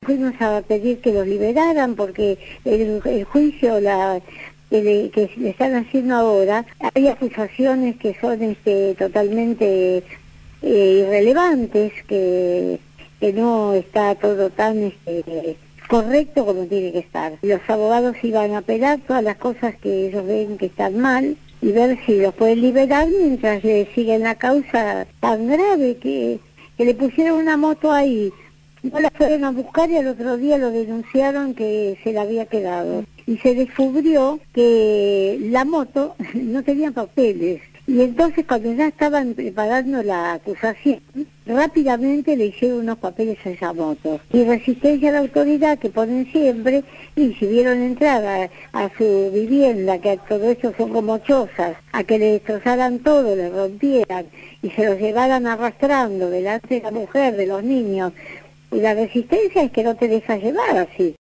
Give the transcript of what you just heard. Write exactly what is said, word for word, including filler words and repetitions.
Fuimos a pedir que los liberaran porque el, el juicio la, el, que le están haciendo ahora, hay acusaciones que son este, totalmente eh, irrelevantes, que, que no está todo tan este, correcto como tiene que estar. Los abogados iban a apelar todas las cosas que ellos ven que están mal y ver si los pueden liberar mientras le siguen la causa tan grave que, que le pusieron una moto ahí. No la fueron a buscar y al otro día lo denunciaron que se la había quedado. Y se descubrió que la moto no tenía papeles. Y entonces cuando ya estaban preparando la acusación, rápidamente le hicieron unos papeles a esa moto. Y resistencia a la autoridad que ponen siempre, y si vieron entrar a, a su vivienda, que todo esto son como chozas, a que le destrozaran todo, le rompieran y se los llevaran arrastrando delante de la mujer, de los niños. Y la resistencia es que no te deja llevar así.